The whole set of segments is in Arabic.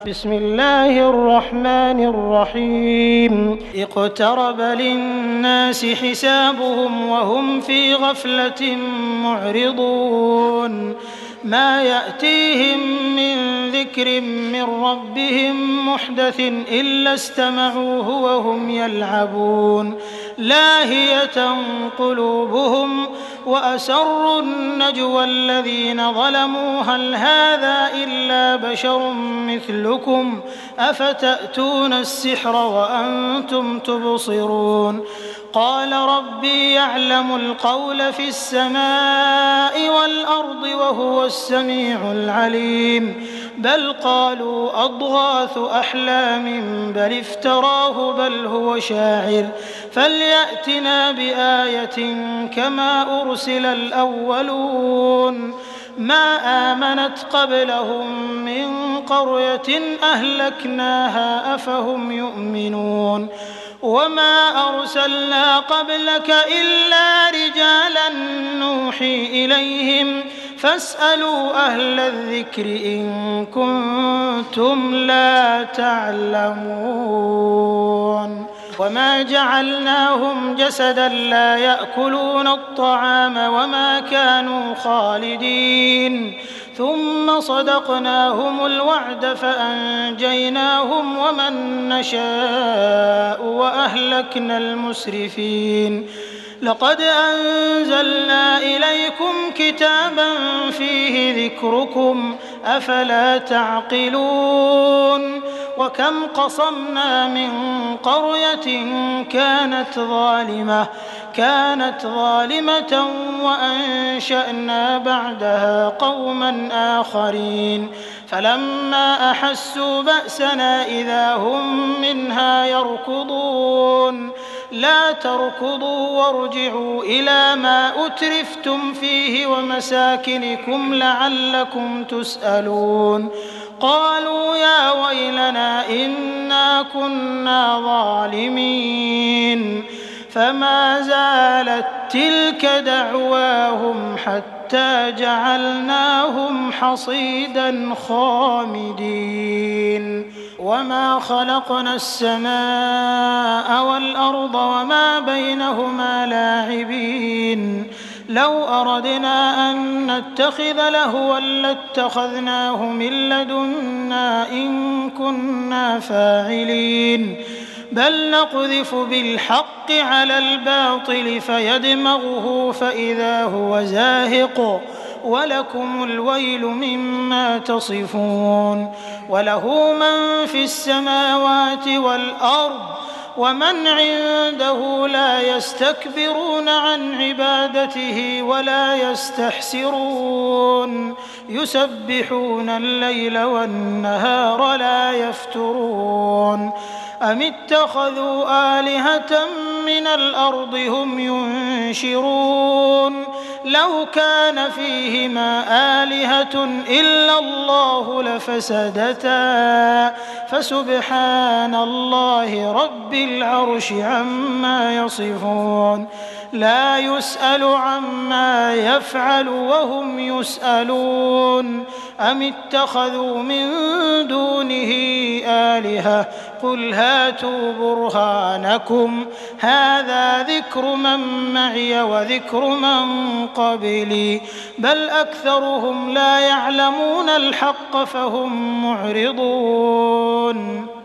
بسم الله الرحمن الرحيم اقترب للناس حسابهم وهم في غفلة معرضون ما يأتيهم من ذكر من ربهم محدث إلا استمعوه وهم يلعبون لاهية قلوبهم وأسروا النجوى الذين ظلموا هل هذا إلا بشر مثلكم أفتأتون السحر وأنتم تبصرون قال ربي يعلم القول في السماء والأرض وهو السميع العليم بل قالوا أضغاث أحلام بل افتراه بل هو شاعر فليأتنا بآية كما أرسل الأولون ما آمنت قبلهم من قرية أهلكناها أفهم يؤمنون وما أرسلنا قبلك إلا رجالا نوحي إليهم فاسألوا أهل الذكر إن كنتم لا تعلمون وما جعلناهم جسدا لا يأكلون الطعام وما كانوا خالدين ثم صدقناهم الوعد فأنجيناهم ومن نشاء وأهلكنا المسرفين لقد أنزلنا إليكم كتابا فيه ذكركم أفلا تعقلون وكم قصمنا من قرية كانت ظالمة وأنشأنا بعدها قوما آخرين فلما أحسوا بأسنا إذا هم منها يركضون لا تركضوا وارجعوا إلى ما أترفتم فيه ومساكنكم لعلكم تسألون قالوا يا ويلنا إنا كنا ظالمين فما زالت تلك دعواهم حتى جعلناهم حصيدا خامدين وما خلقنا السماء والأرض وما بينهما لاعبين لو أردنا أن نتخذ لهوا لاتخذناه من لدنا إن كنا فاعلين بل نقذف بالحق على الباطل فيدمغه فإذا هو زاهق ولكم الويل مما تصفون وله من في السماوات والأرض ومن عنده لا يستكبرون عن عبادته ولا يستحسرون يسبحون الليل والنهار لا يفترون أم اتخذوا آلهة من الأرض هم ينشرون لو كان فيهما آلهة إلا الله لفسدتا فسبحان الله رب العرش عما يصفون لا يسأل عما يفعل وهم يسألون أم اتخذوا من دونه آلهة قل هاتوا برهانكم هذا ذكر من معي وذكر من قبلي بل أكثرهم لا يعلمون الحق فهم معرضون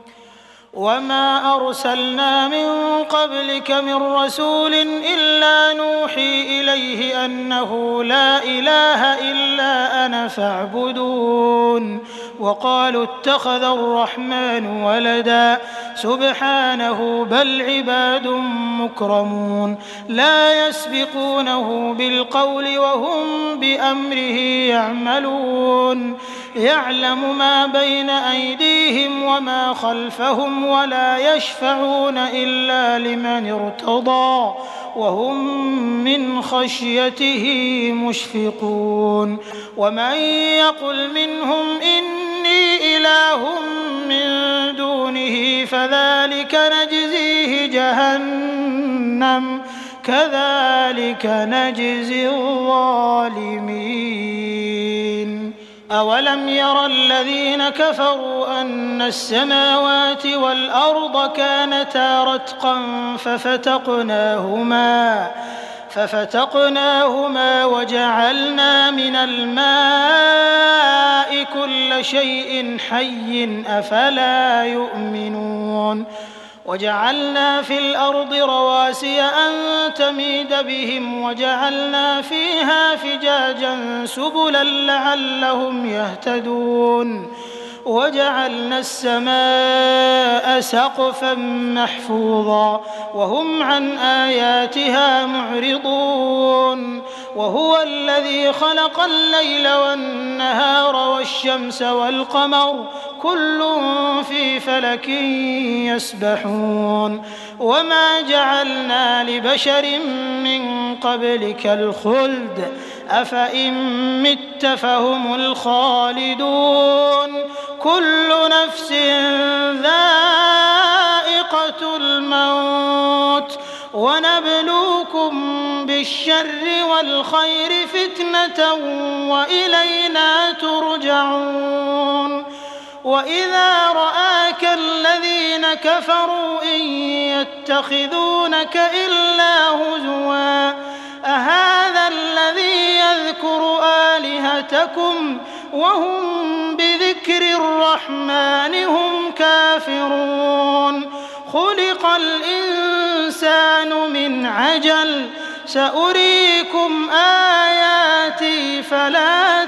وما أرسلنا من قبلك من رسول إلا نوحي إليه أنه لا إله إلا أنا فاعبدون وقالوا اتخذ الرحمن ولدا سبحانه بل عباد مكرمون لا يسبقونه بالقول وهم بأمره يعملون يعلم ما بين أيديهم وما خلفهم ولا يشفعون إلا لمن ارتضى وهم من خشيته مشفقون ومن يقل منهم إني إله من دونه فذلك نجزيه جهنم كذلك نجزي الظالمين أولم ير الذين كفروا أن السماوات والأرض كانتا رتقا ففتقناهما وجعلنا من الماء كل شيء حي أفلا يؤمنون وجعلنا في الأرض رواسي أن تميد بهم وجعلنا فيها فجاجا سبلا لعلهم يهتدون وجعلنا السماء سقفا محفوظا وهم عن آياتها معرضون وهو الذي خلق الليل والنهار والشمس والقمر كل في فلك يسبحون وما جعلنا لبشر من قبلك الخلد أفإن مت فهم الخالدون كل نفس ذائقة الموت ونبلوكم بالشر والخير فتنة وإلينا ترجعون وإذا رآك الذين كفروا إن يتخذونك إلا هزوا أهذا الذي يذكر آلهتكم وهم بذكر الرحمن هم كافرون خلق الإنسان من عجل سأريكم آياتي فلا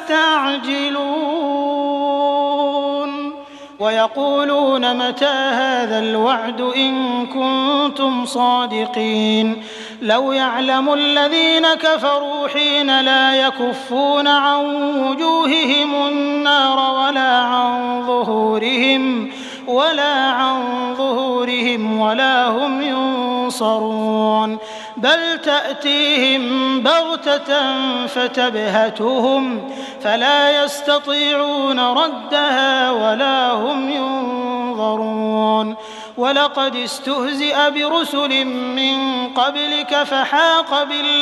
تستعجلون ويقولون متى هذا الوعد إن كنتم صادقين لو يعلم الذين كفروا حين لا يكفون عن وجوههم النار ولا عن ظهورهم ولا هم ينصرون بل تأتيهم بغتة فتبهتهم فلا يستطيعون ردها ولا هم ينظرون ولقد استهزئ برسل من قبلك فحاق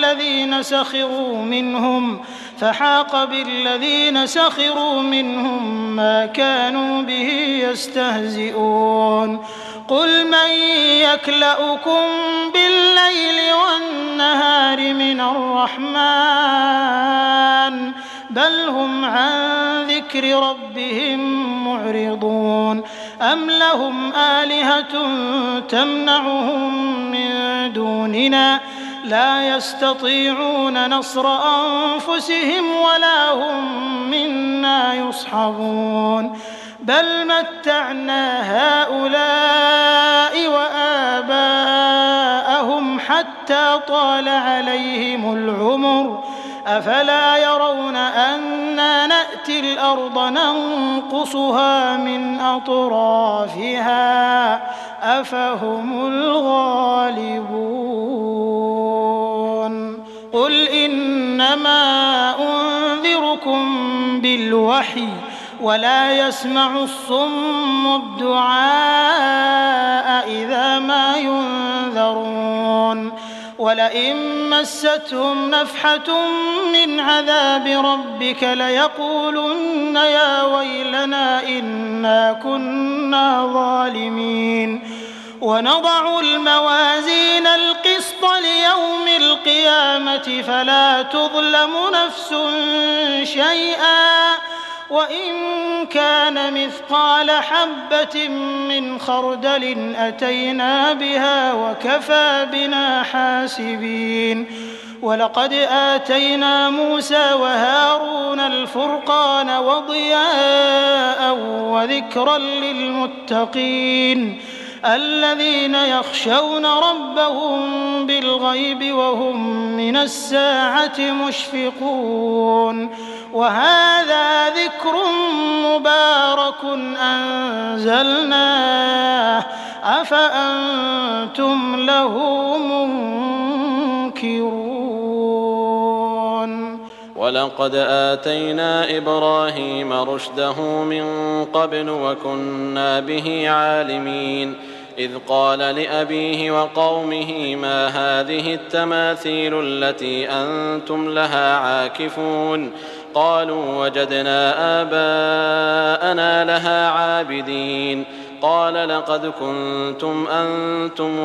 بالذين سخروا منهم ما كانوا به يستهزئون قل من يكلؤكم بالليل والنهار من الرحمن بل هم عن ذكر ربهم معرضون أم لهم آلهة تمنعهم من دوننا لا يستطيعون نصر أنفسهم ولا هم منا يصحبون بل متعنا هؤلاء وآباءهم حتى طال عليهم العمر أفلا يرون أنا نأتي الأرض ننقصها من أطرافها أفهم الغالبون قل إنما أنذركم بالوحي ولا يسمع الصم الدعاء إذا ما ينذرون ولئن مستهم نفحة من عذاب ربك ليقولن يا ويلنا إنا كنا ظالمين ونضع الموازين القسط ليوم القيامة فلا تظلم نفس شيئا وإن كان مثقال حبة من خردل أتينا بها وكفى بنا حاسبين ولقد آتينا موسى وهارون الفرقان وضياء وذكرا للمتقين الذين يخشون ربهم بالغيب وهم من الساعة مشفقون وهذا ذكر مبارك أنزلناه أفأنتم له منكرون ولقد آتينا إبراهيم رشده من قبل وكنا به عالمين إذ قال لأبيه وقومه ما هذه التماثيل التي أنتم لها عاكفون قالوا وجدنا آباءنا لها عابدين قال لقد كنتم أنتم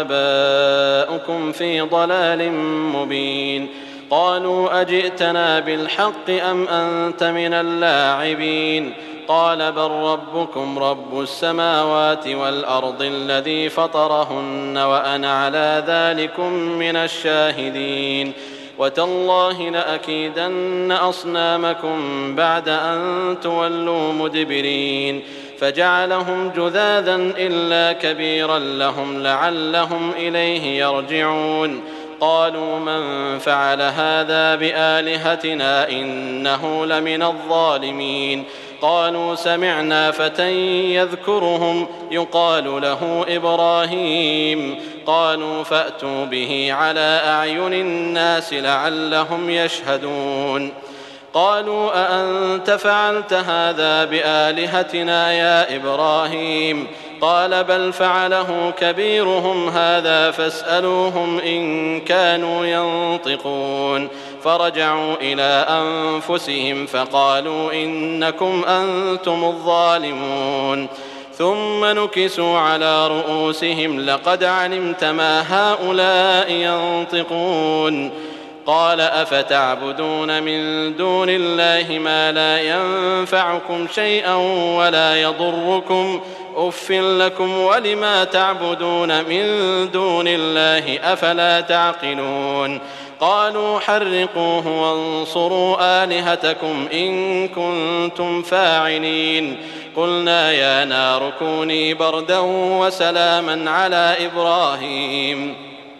وآباؤكم في ضلال مبين قالوا أجئتنا بالحق أم أنت من اللاعبين قال بل ربكم رب السماوات والأرض الذي فطرهن وأنا على ذلكم من الشاهدين وتالله لأكيدن أصنامكم بعد أن تولوا مدبرين فجعلهم جذاذا إلا كبيرا لهم لعلهم إليه يرجعون قالوا من فعل هذا بآلهتنا إنه لمن الظالمين قالوا سمعنا فتى يذكرهم يقال له إبراهيم قالوا فأتوا به على أعين الناس لعلهم يشهدون قالوا أأنت فعلت هذا بآلهتنا يا إبراهيم قال بل فعله كبيرهم هذا فاسألوهم إن كانوا ينطقون فرجعوا إلى أنفسهم فقالوا إنكم أنتم الظالمون ثم نكسوا على رؤوسهم لقد علمت ما هؤلاء ينطقون قال أفتعبدون من دون الله ما لا ينفعكم شيئا ولا يضركم أف لكم ولما تعبدون من دون الله أفلا تعقلون قالوا حرقوه وانصروا آلهتكم إن كنتم فاعلين قلنا يا نار كوني بردا وسلاما على إبراهيم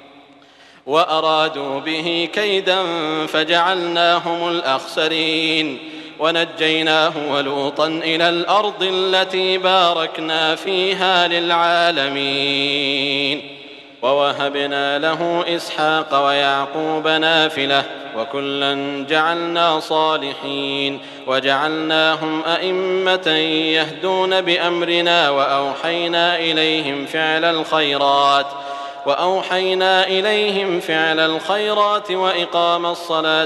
وأرادوا به كيدا فجعلناهم الأخسرين ونجيناه ولوطا إلى الأرض التي باركنا فيها للعالمين ووهبنا له إسحاق ويعقوب نافلة وكلا جعلنا صالحين وجعلناهم أئمة يهدون بأمرنا وأوحينا إليهم فعل الخيرات وإقام الصلاة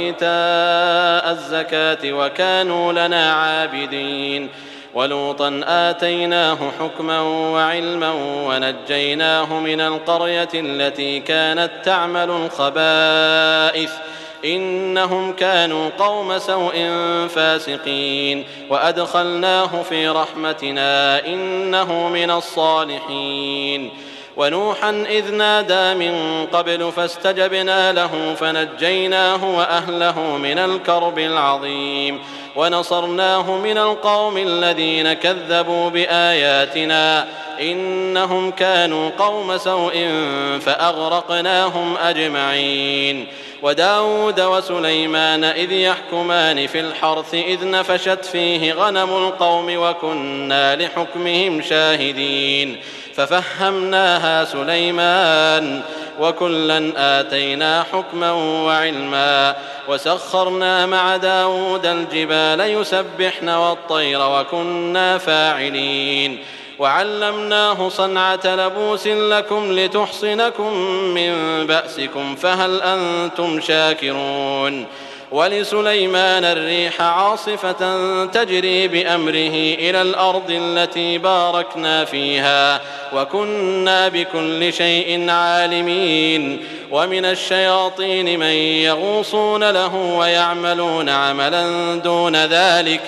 وإيتاء الزكاة وكانوا لنا عابدين ولوطا آتيناه حكما وعلما ونجيناه من القرية التي كانت تعمل الخبائث إنهم كانوا قوم سوء فاسقين وأدخلناه في رحمتنا إنه من الصالحين ونوحا إذ نادى من قبل فاستجبنا له فنجيناه وأهله من الكرب العظيم ونصرناه من القوم الذين كذبوا بآياتنا إنهم كانوا قوم سوء فأغرقناهم أجمعين وداود وسليمان إذ يحكمان في الحرث إذ نفشت فيه غنم القوم وكنا لحكمهم شاهدين ففهمناها سليمان وكلا آتينا حكما وعلما وسخرنا مع داود الجبال يسبحن والطير وكنا فاعلين وعلمناه صنعة لبوس لكم لتحصنكم من بأسكم فهل أنتم شاكرون ولسليمان الريح عاصفة تجري بأمره إلى الأرض التي باركنا فيها وكنا بكل شيء عالمين ومن الشياطين من يغوصون له ويعملون عملا دون ذلك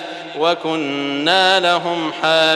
وكنا لهم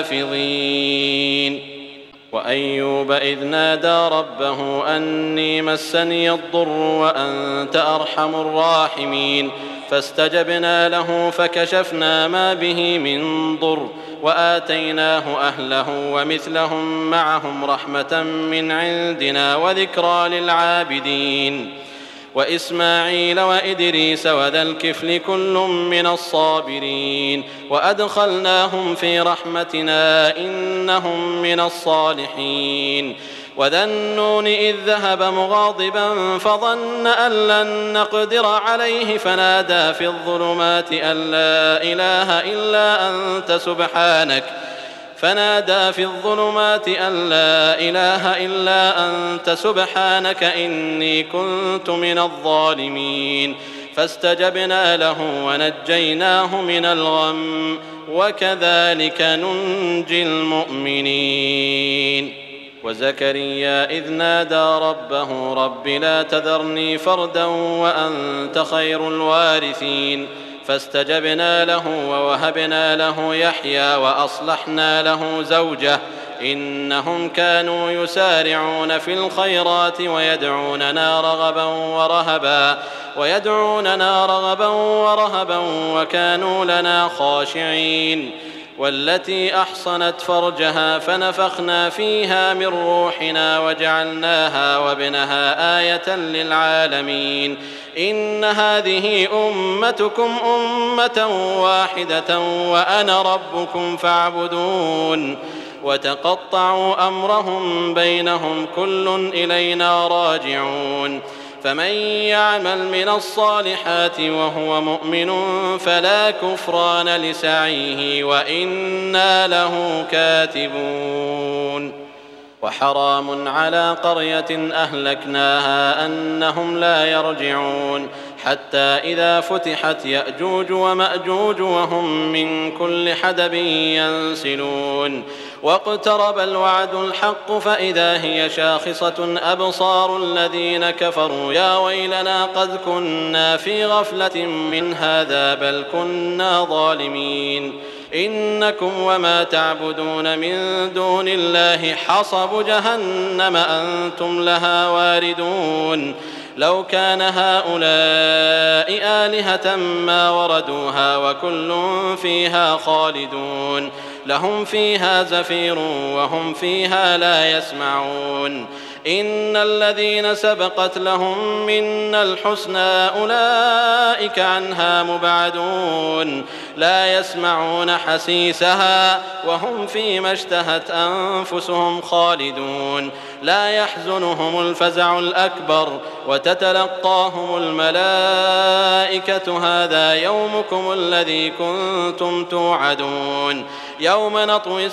حافظين وأيوب إذ نادى ربه أني مسني الضر وأنت أرحم الراحمين فاستجبنا له فكشفنا ما به من ضر وآتيناه أهله ومثلهم معهم رحمة من عندنا وذكرى للعابدين وإسماعيل وإدريس وذا الكفل كل من الصابرين وأدخلناهم في رحمتنا إنهم من الصالحين وذا النون إذ ذهب مغاضبا فظن أن لن نقدر عليه فنادى في الظلمات أن لا إله إلا أنت سبحانك إني كنت من الظالمين فاستجبنا له ونجيناه من الغم وكذلك ننجي المؤمنين. وزكريا إذ نادى ربه رب لا تذرني فردا وأنت خير الوارثين فاستجبنا له ووهبنا له يحيى وأصلحنا له زوجه إنهم كانوا يسارعون في الخيرات ويدعوننا رغبا ورهبا وكانوا لنا خاشعين. والتي أحصنت فرجها فنفخنا فيها من روحنا وجعلناها وابنها آية للعالمين. إن هذه أمتكم أمة واحدة وأنا ربكم فاعبدون. وتقطعوا أمرهم بينهم كل إلينا راجعون. فمن يعمل من الصالحات وهو مؤمن فلا كفران لسعيه وإنا له كاتبون. وحرام على قرية أهلكناها أنهم لا يرجعون حتى إذا فتحت يأجوج ومأجوج وهم من كل حدب ينسلون. واقترب الوعد الحق فإذا هي شاخصة أبصار الذين كفروا يا ويلنا قد كنا في غفلة من هذا بل كنا ظالمين. إنكم وما تعبدون من دون الله حصب جهنم أنتم لها واردون. لو كان هؤلاء آلهة ما وردوها وكل فيها خالدون. لهم فيها زفير وهم فيها لا يسمعون. إن الذين سبقت لهم منا الحسنى أولئك عنها مبعدون لا يسمعون حسيسها وهم فيما اشتهت أنفسهم خالدون. لا يحزنهم الفزع الأكبر وتتلقاهم الملائكة هذا يومكم الذي كنتم توعدون. يوم نطوي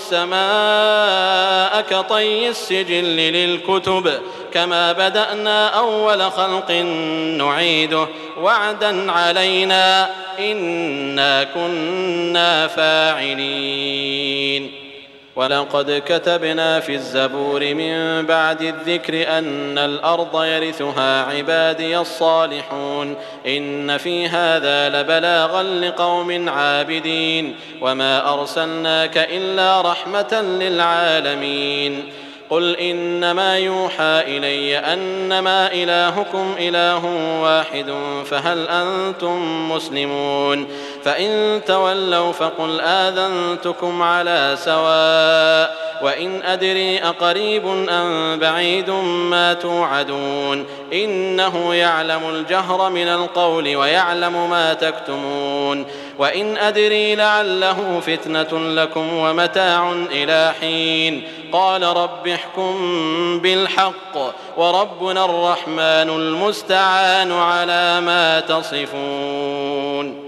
السماء كطي السجل للكتب كما بدأنا أول خلق نعيده وعدا علينا إنا كنا فاعلين. ولقد كتبنا في الزبور من بعد الذكر أن الأرض يرثها عبادي الصالحون إن في هذا لبلاغا لقوم عابدين وما أرسلناك إلا رحمة للعالمين. قل إنما يوحى إلي أنما إلهكم إله واحد فهل أنتم مسلمون؟ فإن تولوا فقل آذنتكم على سواء وإن أدري أقريب أم بعيد ما توعدون إنه يعلم الجهر من القول ويعلم ما تكتمون. وإن أدري لعله فتنة لكم ومتاع إلى حين. قال رب احكم بالحق وربنا الرحمن المستعان على ما تصفون.